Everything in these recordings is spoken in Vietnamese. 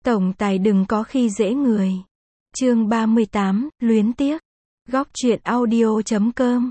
Tổng tài đừng có khi dễ người. Chương 38, luyến tiếc. Góc truyện audio.com.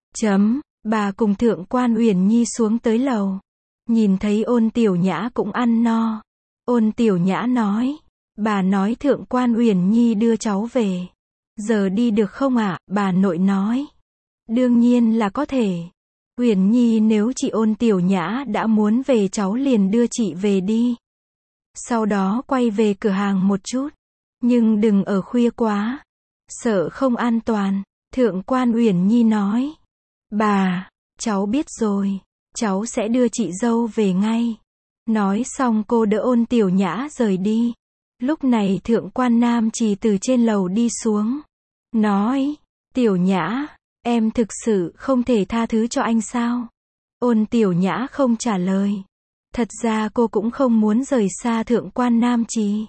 Bà cùng Thượng quan Uyển Nhi xuống tới lầu. Nhìn thấy Ôn Tiểu Nhã cũng ăn no. Ôn Tiểu Nhã nói. Bà nói Thượng quan Uyển Nhi đưa cháu về. Giờ đi được không ạ? Bà nội nói. Đương nhiên là có thể. Uyển Nhi, nếu chị Ôn Tiểu Nhã đã muốn về cháu liền đưa chị về đi. Sau đó quay về cửa hàng một chút. Nhưng đừng ở khuya quá. Sợ không an toàn. Thượng quan Uyển Nhi nói. Bà, cháu biết rồi. Cháu sẽ đưa chị dâu về ngay. Nói xong cô đỡ Ôn Tiểu Nhã rời đi. Lúc này Thượng quan Nam Trì từ trên lầu đi xuống. Nói. Tiểu Nhã, em thực sự không thể tha thứ cho anh sao? Ôn Tiểu Nhã không trả lời. Thật ra cô cũng không muốn rời xa Thượng quan Nam Trì.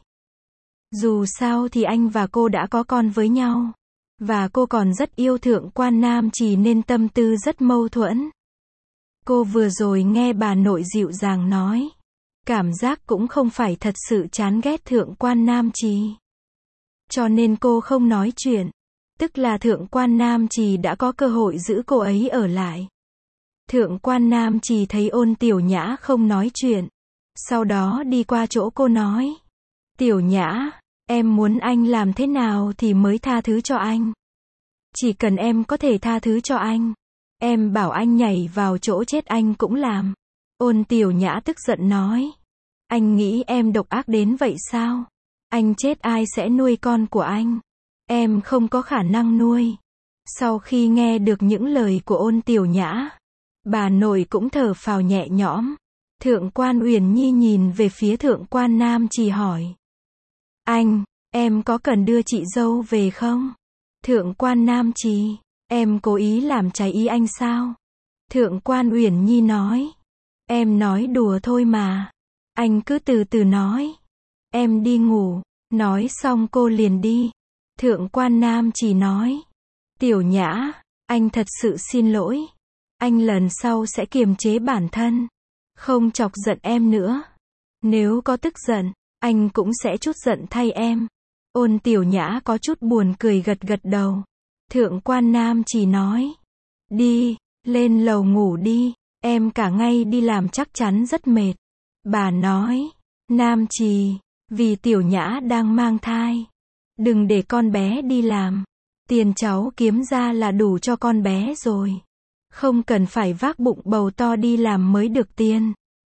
Dù sao thì anh và cô đã có con với nhau. Và cô còn rất yêu Thượng quan Nam Trì nên tâm tư rất mâu thuẫn. Cô vừa rồi nghe bà nội dịu dàng nói. Cảm giác cũng không phải thật sự chán ghét Thượng quan Nam Trì. Cho nên cô không nói chuyện. Tức là Thượng quan Nam Trì đã có cơ hội giữ cô ấy ở lại. Thượng quan Nam Trì thấy Ôn Tiểu Nhã không nói chuyện. Sau đó đi qua chỗ cô nói. Tiểu Nhã, em muốn anh làm thế nào thì mới tha thứ cho anh? Chỉ cần em có thể tha thứ cho anh. Em bảo anh nhảy vào chỗ chết anh cũng làm. Ôn Tiểu Nhã tức giận nói. Anh nghĩ em độc ác đến vậy sao? Anh chết ai sẽ nuôi con của anh? Em không có khả năng nuôi. Sau khi nghe được những lời của Ôn Tiểu Nhã, bà nội cũng thở phào nhẹ nhõm. Thượng quan Uyển Nhi nhìn về phía Thượng quan Nam Trì hỏi. Anh, em có cần đưa chị dâu về không? Thượng quan Nam Trì, em cố ý làm trái ý anh sao? Thượng quan Uyển Nhi nói. Em nói đùa thôi mà. Anh cứ từ từ nói. Em đi ngủ. Nói xong cô liền đi. Thượng quan Nam Trì nói. Tiểu Nhã, anh thật sự xin lỗi. Anh lần sau sẽ kiềm chế bản thân. Không chọc giận em nữa. Nếu có tức giận, anh cũng sẽ chút giận thay em. Ôn Tiểu Nhã có chút buồn cười gật gật đầu. Thượng quan Nam Trì nói. Đi, lên lầu ngủ đi. Em cả ngày đi làm chắc chắn rất mệt. Bà nói. Nam Trì, vì Tiểu Nhã đang mang thai. Đừng để con bé đi làm. Tiền cháu kiếm ra là đủ cho con bé rồi. Không cần phải vác bụng bầu to đi làm mới được tiền.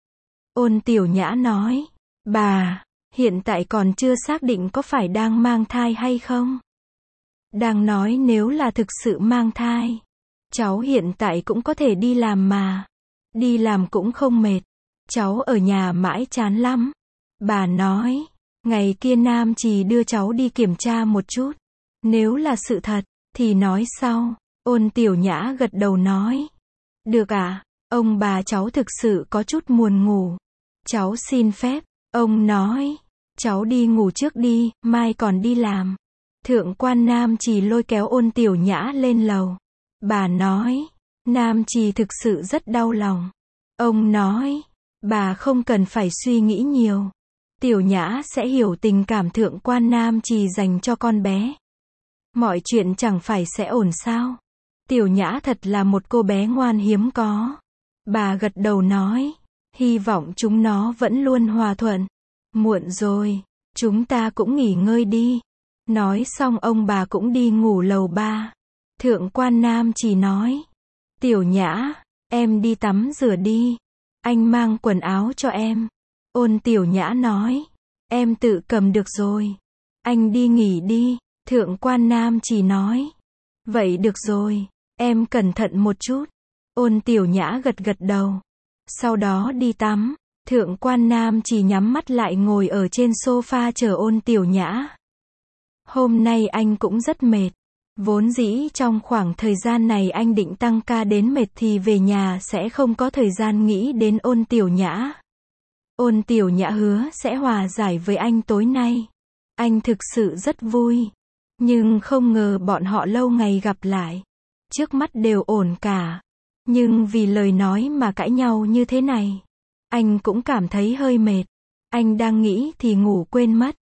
Ôn Tiểu Nhã nói. Bà, hiện tại còn chưa xác định có phải đang mang thai hay không? Đang nói nếu là thực sự mang thai. Cháu hiện tại cũng có thể đi làm mà. Đi làm cũng không mệt. Cháu ở nhà mãi chán lắm. Bà nói. Ngày kia Nam Trì đưa cháu đi kiểm tra một chút. Nếu là sự thật, thì nói sau. Ôn Tiểu Nhã gật đầu nói. Được ạ, ông bà cháu thực sự có chút buồn ngủ. Cháu xin phép. Ông nói. Cháu đi ngủ trước đi, mai còn đi làm. Thượng quan Nam Trì lôi kéo Ôn Tiểu Nhã lên lầu. Bà nói. Nam Trì thực sự rất đau lòng. Ông nói. Bà không cần phải suy nghĩ nhiều. Tiểu Nhã sẽ hiểu tình cảm Thượng quan Nam Trì dành cho con bé. Mọi chuyện chẳng phải sẽ ổn sao? Tiểu Nhã thật là một cô bé ngoan hiếm có. Bà gật đầu nói. Hy vọng chúng nó vẫn luôn hòa thuận. Muộn rồi, chúng ta cũng nghỉ ngơi đi. Nói xong ông bà cũng đi ngủ lầu 3. Thượng quan Nam Trì nói. Tiểu Nhã, em đi tắm rửa đi. Anh mang quần áo cho em. Ôn Tiểu Nhã nói. Em tự cầm được rồi. Anh đi nghỉ đi. Thượng quan Nam Trì nói. Vậy được rồi, em cẩn thận một chút. Ôn Tiểu Nhã gật gật đầu. Sau đó đi tắm. Thượng quan Nam Trì nhắm mắt lại ngồi ở trên sofa chờ Ôn Tiểu Nhã. Hôm nay anh cũng rất mệt. Vốn dĩ trong khoảng thời gian này anh định tăng ca đến mệt thì về nhà sẽ không có thời gian nghĩ đến Ôn Tiểu Nhã. Ôn Tiểu Nhã hứa sẽ hòa giải với anh tối nay. Anh thực sự rất vui. Nhưng không ngờ bọn họ lâu ngày gặp lại. Trước mắt đều ổn cả. Nhưng vì lời nói mà cãi nhau như thế này. Anh cũng cảm thấy hơi mệt. Anh đang nghĩ thì ngủ quên mất.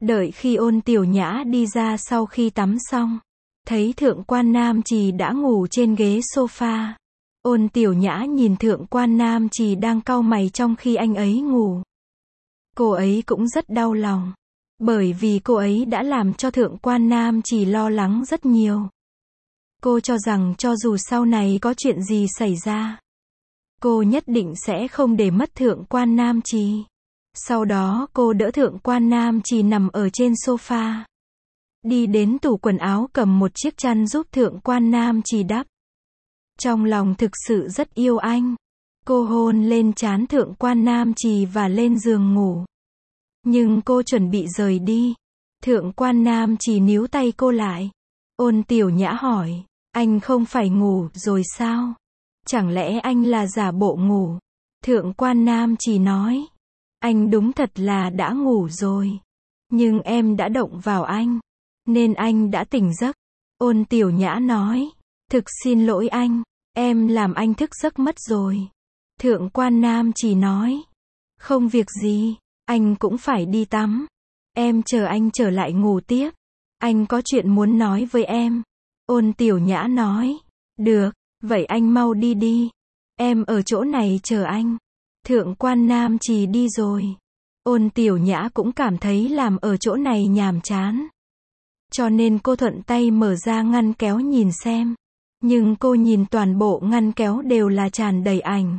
Đợi khi Ôn Tiểu Nhã đi ra sau khi tắm xong, thấy Thượng quan Nam Trì đã ngủ trên ghế sofa. Ôn Tiểu Nhã nhìn Thượng quan Nam Trì đang cau mày trong khi anh ấy ngủ. Cô ấy cũng rất đau lòng, bởi vì cô ấy đã làm cho Thượng quan Nam Trì lo lắng rất nhiều. Cô cho rằng cho dù sau này có chuyện gì xảy ra, cô nhất định sẽ không để mất Thượng quan Nam Trì. Sau đó cô đỡ Thượng quan Nam Trì nằm ở trên sofa. Đi đến tủ quần áo cầm một chiếc chăn giúp Thượng quan Nam Trì đắp. Trong lòng thực sự rất yêu anh. Cô hôn lên trán Thượng quan Nam Trì và lên giường ngủ. Nhưng cô chuẩn bị rời đi. Thượng quan Nam Trì níu tay cô lại. Ôn Tiểu Nhã hỏi, anh không phải ngủ rồi sao? Chẳng lẽ anh là giả bộ ngủ? Thượng quan Nam Trì nói, anh đúng thật là đã ngủ rồi. Nhưng em đã động vào anh, nên anh đã tỉnh giấc. Ôn Tiểu Nhã nói, thực xin lỗi anh, em làm anh thức giấc mất rồi. Thượng quan Nam Trì nói, không việc gì, anh cũng phải đi tắm. Em chờ anh trở lại ngủ tiếp. Anh có chuyện muốn nói với em. Ôn Tiểu Nhã nói, được, vậy anh mau đi đi. Em ở chỗ này chờ anh. Thượng quan Nam Trì đi rồi. Ôn Tiểu Nhã cũng cảm thấy làm ở chỗ này nhàm chán. Cho nên cô thuận tay mở ra ngăn kéo nhìn xem. Nhưng cô nhìn toàn bộ ngăn kéo đều là tràn đầy ảnh.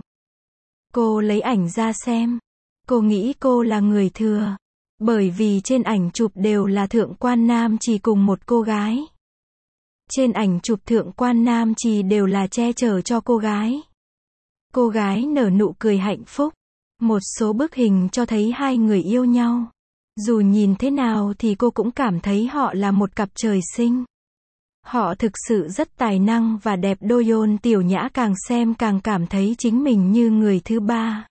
Cô lấy ảnh ra xem. Cô nghĩ cô là người thừa. Bởi vì trên ảnh chụp đều là Thượng quan Nam Trì cùng một cô gái. Trên ảnh chụp Thượng quan Nam Trì đều là che chở cho cô gái. Cô gái nở nụ cười hạnh phúc. Một số bức hình cho thấy hai người yêu nhau. Dù nhìn thế nào thì cô cũng cảm thấy họ là một cặp trời sinh. Họ thực sự rất tài năng và đẹp đôi. Ôn Tiểu Nhã càng xem càng cảm thấy chính mình như người thứ ba.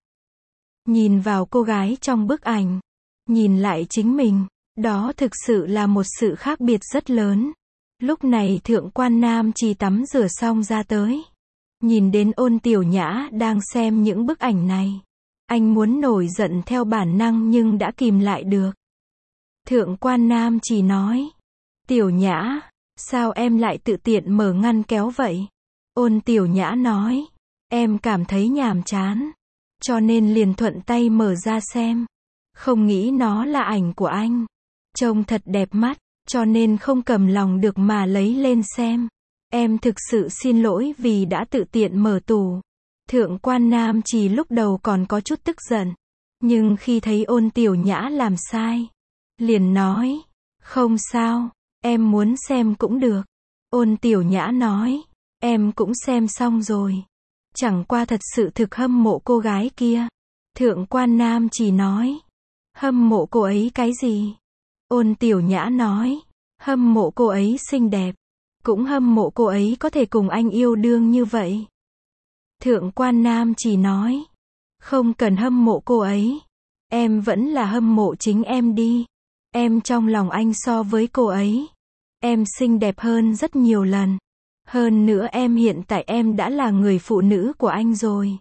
Nhìn vào cô gái trong bức ảnh, nhìn lại chính mình, đó thực sự là một sự khác biệt rất lớn. Lúc này Thượng quan Nam Trì tắm rửa xong ra tới. Nhìn đến Ôn Tiểu Nhã đang xem những bức ảnh này. Anh muốn nổi giận theo bản năng nhưng đã kìm lại được. Thượng quan Nam Trì nói, Tiểu Nhã, sao em lại tự tiện mở ngăn kéo vậy? Ôn Tiểu Nhã nói, em cảm thấy nhàm chán, cho nên liền thuận tay mở ra xem. Không nghĩ nó là ảnh của anh. Trông thật đẹp mắt, cho nên không cầm lòng được mà lấy lên xem. Em thực sự xin lỗi vì đã tự tiện mở tủ. Thượng quan Nam Trì lúc đầu còn có chút tức giận. Nhưng khi thấy Ôn Tiểu Nhã làm sai, liền nói, không sao, em muốn xem cũng được. Ôn Tiểu Nhã nói, em cũng xem xong rồi. Chẳng qua thật sự thực hâm mộ cô gái kia. Thượng quan Nam Trì nói, hâm mộ cô ấy cái gì? Ôn Tiểu Nhã nói, hâm mộ cô ấy xinh đẹp. Cũng hâm mộ cô ấy có thể cùng anh yêu đương như vậy. Thượng quan Nam Trì nói, không cần hâm mộ cô ấy. Em vẫn là hâm mộ chính em đi. Em trong lòng anh so với cô ấy, em xinh đẹp hơn rất nhiều lần. Hơn nữa em hiện tại em đã là người phụ nữ của anh rồi.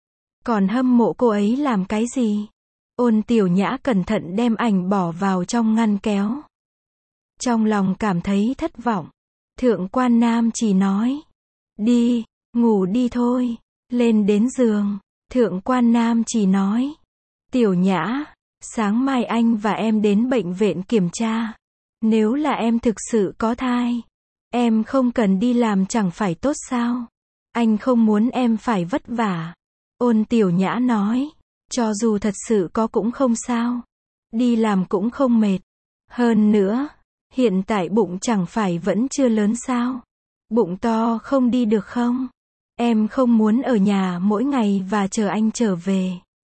Còn hâm mộ cô ấy làm cái gì? Ôn Tiểu Nhã cẩn thận đem ảnh bỏ vào trong ngăn kéo. Trong lòng cảm thấy thất vọng. Thượng quan Nam Trì nói, đi, ngủ đi thôi. Lên đến giường, Thượng quan Nam Trì nói, Tiểu Nhã, sáng mai anh và em đến bệnh viện kiểm tra. Nếu là em thực sự có thai, em không cần đi làm chẳng phải tốt sao? Anh không muốn em phải vất vả. Ôn Tiểu Nhã nói, cho dù thật sự có cũng không sao. Đi làm cũng không mệt. Hơn nữa, hiện tại bụng chẳng phải vẫn chưa lớn sao? Bụng to không đi được không? Em không muốn ở nhà mỗi ngày và chờ anh trở về.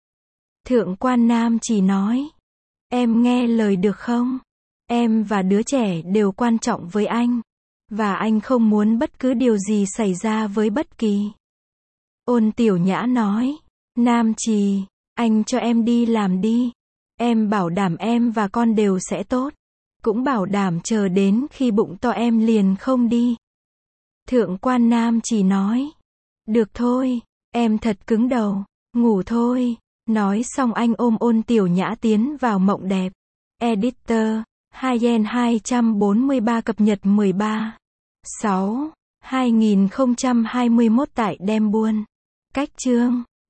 Thượng quan Nam Trì nói, em nghe lời được không? Em và đứa trẻ đều quan trọng với anh. Và anh không muốn bất cứ điều gì xảy ra với bất kỳ. Ôn Tiểu Nhã nói, Nam Trì, anh cho em đi làm đi. Em bảo đảm em và con đều sẽ tốt. Cũng bảo đảm chờ đến khi bụng to em liền không đi. Thượng quan Nam Trì nói, được thôi, em thật cứng đầu, ngủ thôi. Nói xong anh ôm Ôn Tiểu Nhã tiến vào mộng đẹp. Editor Hyen 243 cập nhật 13/6/2021 tại Dembuôn. Cách chương